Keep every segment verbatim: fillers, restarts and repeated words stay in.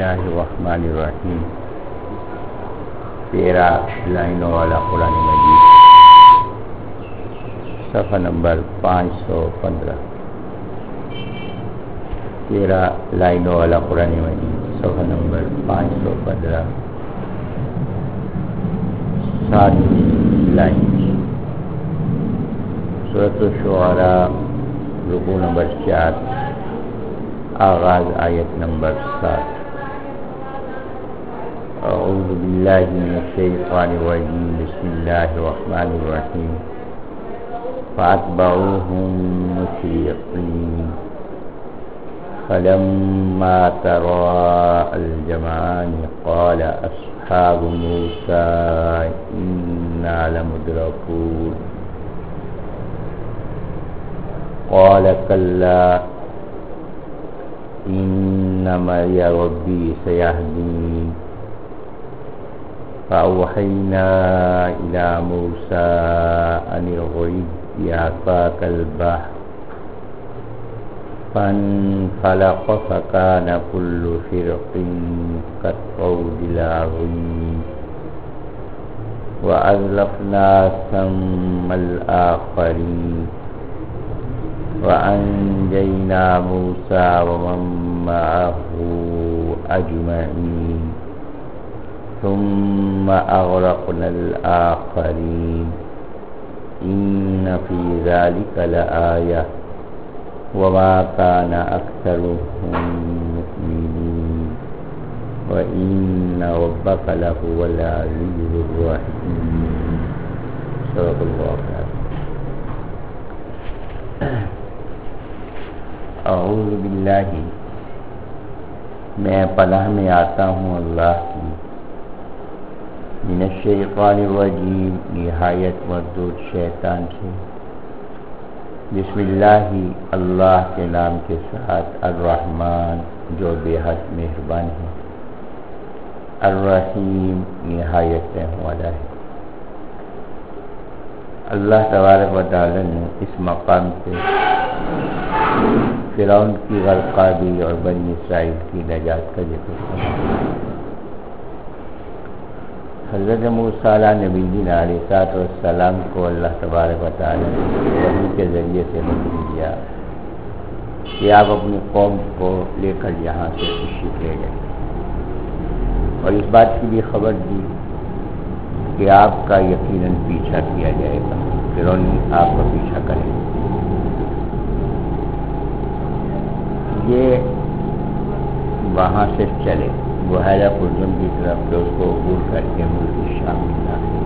اللہ الرحمن الرحیم. تیرہ لائنوں والا قرآن مجید، صفحہ نمبر پانچ سو پندرہ. تیرہ لائنوں والا قرآن مجید، صفحہ نمبر پانچ سو پندرہ، سات لائن. سورۃ الشعراء، رکوع نمبر چار، آغاز آیت نمبر سات. اعوذ باللہ من الشیطان الرجیم، بسم اللہ الرحمن الرحیم. فاتبعوهم مشرقین فلما تراءى الجمعان قال اصحاب موسى انا لمدركون قال كلا إن معي ربي سيهدين. فأوحينا إلى موسى أن اضرب بعصاك البحر فانفلق فكان كل فرق كالطود العظيم. وأزلفنا ثم الآخرين وأنجينا موسى ومن معه أجمعين ثم أغرقنا الآخرين إن في ذلك لآية وما كان أكثرهم مؤمنين وإن ربك لهو العزيز الرحيم. صدق الله العظيم. اعوذ باللہ، میں پناہ میں آتا ہوں اللہ کی، من الشیطان الرجیم، نہایت مردود شیطان سے. بسم اللہ، اللہ کے نام کے ساتھ، الرحمن جو بے حد مہربان ہے، الرحیم نہایت رحم والا ہے. اللہ تبارک و تعالی نے اس مقام سے فرعون کی غرقابی اور بنی اسرائیل کی نجات کا ذکر کیا. حضرت موسیٰ علیہ نبی علیہ السلام کو اللہ تبارک و تعالی نے وحی کے ذریعے سے حکم دیا کہ آپ اپنی قوم کو لے کر یہاں سے تشریف لے جائیں، اور اس بات کی بھی خبر دی کہ آپ کا یقیناً پیچھا کیا جائے گا، فرعون آپ کا پیچھا کرے. یہ وہاں سے چلے بحیرہ قلزم کی طرف، تو اس کو عبور کر کے ملک شام میں داخل.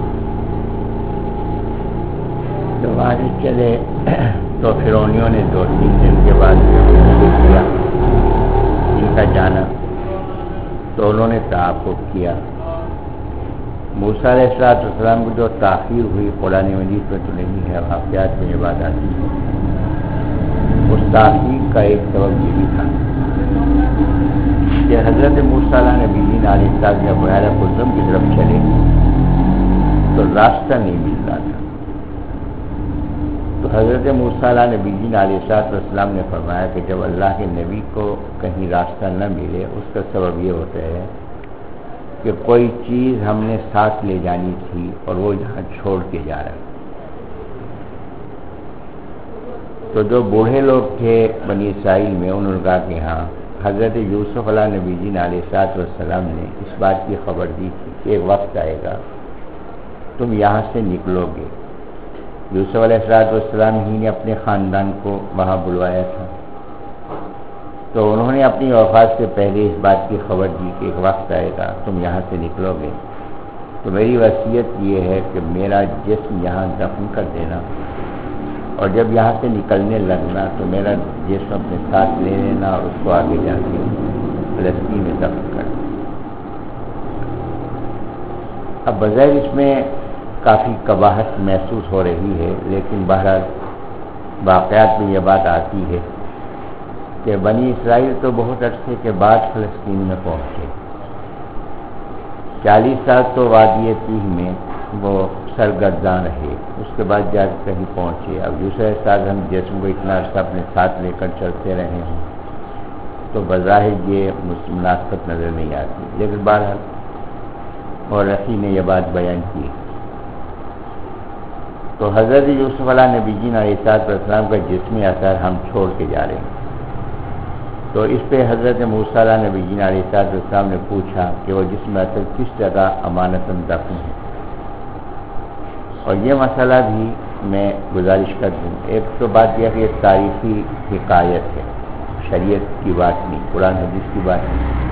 تو وہاں سے چلے تو فرعونیوں نے دو تین دن کے بعد کیا ان کا جانا، تو انہوں نے تعاقب کیا. موسیٰ علیہ السلام کو جو تاخیر ہوئی قرآن مجید میں تو نہیں ہے، واقعات میں یہ بات آتی ہے. اس تاخیر کا ایک سبب یہ بھی تھا کہ حضرت موسیٰ علیہ نبی علیہ السلام جب بحیرہ قلزم کی طرف چلے تو راستہ نہیں مل رہا تھا. تو حضرت موسیٰ علیہ نبی علیہ السلام نے فرمایا کہ جب اللہ کے نبی کو کہیں راستہ نہ ملے، اس کا سبب یہ ہوتا ہے کہ کوئی چیز ہم نے ساتھ لے جانی تھی اور وہ جہاں چھوڑ کے جا رہا ہے. تو جو بوڑھے لوگ تھے بنی اسرائیل میں، انہوں نے کہا کہ ہاں حضرت یوسف علیہ نبی جین علیہ السلام نے اس بات کی خبر دی تھی کہ ایک وقت آئے گا تم یہاں سے نکلو گے. یوسف علیہ السلام ہی نے اپنے خاندان کو وہاں بلوایا تھا، تو انہوں نے اپنی وفات سے پہلے اس بات کی خبر دی کہ ایک وقت آئے گا تم یہاں سے نکلو گے. تو میری وصیت یہ ہے کہ میرا جسم یہاں دفن کر دینا، اور جب یہاں سے نکلنے لگنا تو میرا جسم اپنے ساتھ لے لینا اور اس کو آگے جا کے فلسطین میں دفن کر دینا. اب بظاہر اس میں کافی قباحت محسوس ہو رہی ہے، لیکن بہرحال واقعات میں یہ بات آتی ہے کہ بنی اسرائیل تو بہت عرصے کے بعد فلسطین میں پہنچے. چالیس سال تو وادی تیہ میں وہ سرگرداں رہے، اس کے بعد جا کے کہیں پہنچے. اب دوسرے ساتھ ہم جسم کو اتنا عرصہ اپنے ساتھ لے کر چلتے رہے ہیں تو بظاہر یہ مناسبت نظر نہیں آتی، لیکن بہرحال اور رفیع نے یہ بات بیان کی۔ تو حضرت یوسف علیہ نبی جین علیہ السلام کا جسمی اثر ہم چھوڑ کے جا رہے ہیں۔ تو اس پہ حضرت موسیٰ علیہ نبی جین علیہ السلام نے پوچھا کہ وہ جسم اثر کس جگہ امانتاً دفن ہے، اور یہ مسئلہ بھی میں گزارش کر دوں۔ ایک تو بات یہ کہ یہ تاریخی حکایت ہے، شریعت کی بات نہیں، قرآن حدیث کی بات نہیں۔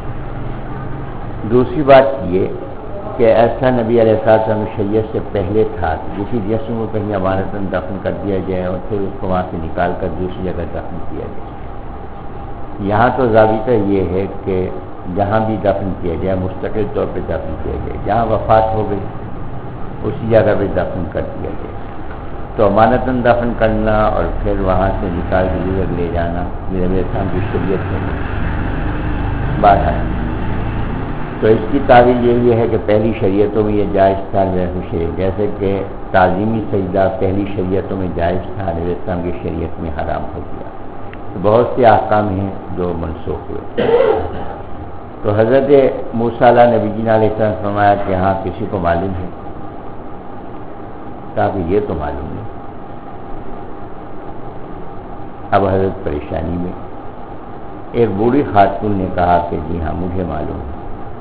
دوسری بات یہ کہ ایسا نبی علیہ السلام شریعت سے پہلے تھا کہ کسی جسم کو کہیں امانتاً دفن کر دیا جائے اور پھر اس کو وہاں سے نکال کر دوسری جگہ دفن کیا جائے۔ یہاں تو ضابطہ یہ ہے کہ جہاں بھی دفن کیا جائے مستقل طور پہ دفن کیا جائے، جہاں وفات ہو گئی اسی جگہ پہ دفن کر دیا جائے۔ تو امانتاً دفن کرنا اور پھر وہاں سے نکال کے ادھر لے جانا میرے میرے اسلام کی شریعت میں بات ہے۔ تو اس کی تعویل یہی ہے کہ پہلی شریعتوں میں یہ جائز تھا، جیسے کہ تعظیمی سجدہ پہلی شریعتوں میں جائز تھا، نبی اسلام کی شریعت میں حرام ہو گیا۔ تو بہت سے احکام ہیں جو منسوخ ہوئے۔ تو حضرت موسیٰ علیہ نبی جین علیہ السلام نے فرمایا کہ ہاں کسی کو معلوم ہے؟ کہا کہ یہ تو معلوم نہیں۔ اب حضرت پریشانی میں، ایک بوڑھی خاتون نے کہا کہ جی ہاں مجھے معلوم ہے،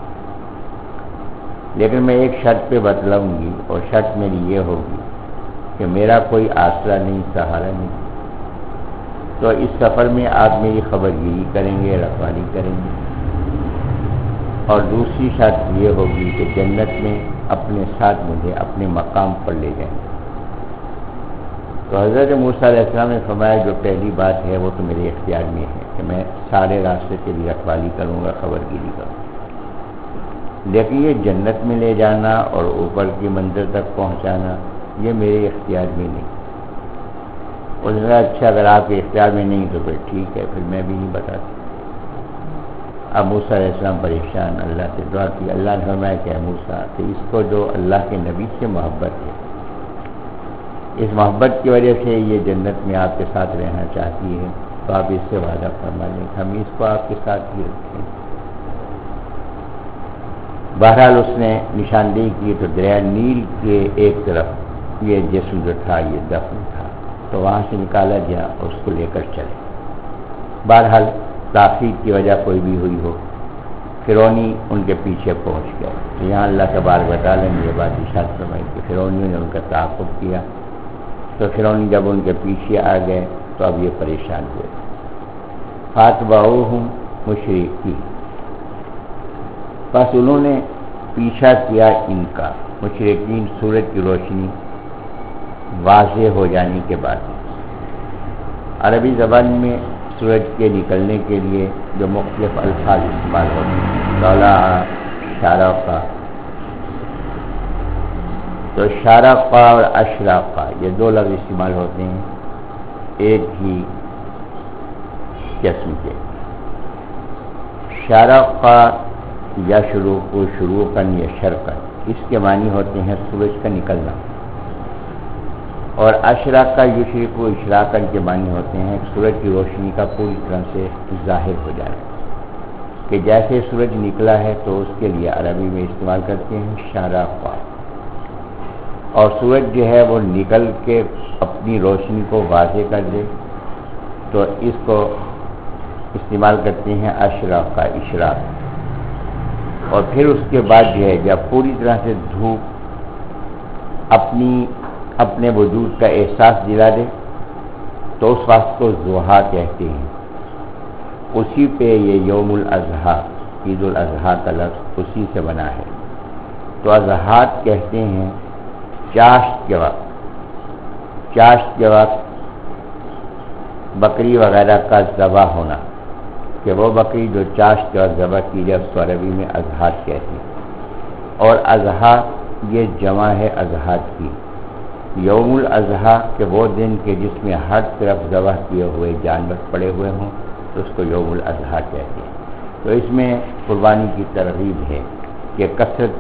لیکن میں ایک شرط پہ بتلاؤں گی، اور شرط میری یہ ہوگی کہ میرا کوئی آسرا نہیں، سہارا نہیں، تو اس سفر میں آپ میری خبر گیری کریں گے، رکھوالی کریں گے۔ اور دوسری شرط یہ ہوگی کہ جنت میں اپنے ساتھ مجھے اپنے مقام پر لے جائیں گے۔ تو حضرت موسیٰ علیہ السلام نے فرمایا جو پہلی بات ہے وہ تو میرے اختیار میں ہے کہ میں سارے راستے سے بھی رکھوالی کروں گا، خبر گیری کروں گا، لیکن یہ جنت میں لے جانا اور اوپر کی منزل تک پہنچانا یہ میرے اختیار میں نہیں۔ اس نے کہا اچھا اگر آپ کے اختیار میں نہیں تو پھر ٹھیک ہے، پھر میں بھی نہیں بتاتا۔ اب موسیٰ علیہ السلام پریشان، اللہ سے دعا کی۔ اللہ نے فرمایا کہ اے موسیٰ کہ اس کو جو اللہ کے نبی سے محبت ہے، اس محبت کی وجہ سے یہ جنت میں آپ کے ساتھ رہنا چاہتی ہے، تو آپ اس سے وعدہ فرما لیں ہم اس کو آپ کے ساتھ ہی رکھیں۔ بہرحال اس نے نشاندہی کی تو دریا نیل کے ایک طرف یہ جسم جو تھا یہ دفن تھا، تو وہاں سے نکالا گیا اور اس کو لے کر چلے۔ بہرحال تاخیر کی وجہ کوئی بھی ہوئی ہو، فرعونی ان کے پیچھے پہنچ گیا۔ تو یہاں اللہ تبارک و تعالیٰ نے یہ بات ارشاد فرمائی کہ فرعونیوں نے ان کا تعاقب کیا، تو فرعونی جب ان کے پیچھے آ گئے تو اب یہ پریشان ہوئے۔ فاتبعوہم مشرکین، بس انہوں نے پیچھا کیا ان کا، مشرکین سورج کی روشنی واضح ہو جانے کے بعد۔ عربی زبان میں سورج کے نکلنے کے لیے جو مختلف الفاظ استعمال ہوتے ہیں، طلع، شرق، تو شرق اور اشرق یہ دو لفظ استعمال ہوتے ہیں ایک ہی قسم کے۔ شرق یا شروع کو شروع کن یا شرقن، اس کے معنی ہوتے ہیں سورج کا نکلنا، اور اشراق کا یشرق و اشراقن کے معنی ہوتے ہیں سورج کی روشنی کا پوری طرح سے ظاہر ہو جائے، کہ جیسے سورج نکلا ہے تو اس کے لیے عربی میں استعمال کرتے ہیں شرق، اور سورج جو ہے وہ نکل کے اپنی روشنی کو واضح کر دے تو اس کو استعمال کرتے ہیں اشراق کا، اشراق۔ اور پھر اس کے بعد جو ہے جب پوری طرح سے دھوپ اپنی اپنے وجود کا احساس دلا دے تو اس وقت کو ضحیٰ کہتے ہیں۔ اسی پہ یہ یوم الاضحیٰ، عید الاضحیٰ کا لفظ اسی سے بنا ہے۔ تو اضحیٰ کہتے ہیں چاشت کے وقت، چاشت کے وقت بکری وغیرہ کا ذبح ہونا، کہ وہ بکری جو چاشت کے وقت ذبح کی جائے اس کو عربی میں اضحیٰ کہتے ہیں۔ اور اضحیٰ یہ جمع ہے اضحیٰ کی، یوم الاضحیٰ کہ وہ دن کے جس میں ہر طرف ذبح کیے ہوئے جانور پڑے ہوئے ہوں تو اس کو یوم الاضحیٰ کہتے ہیں۔ تو اس میں قربانی کی ترغیب ہے کہ کثرت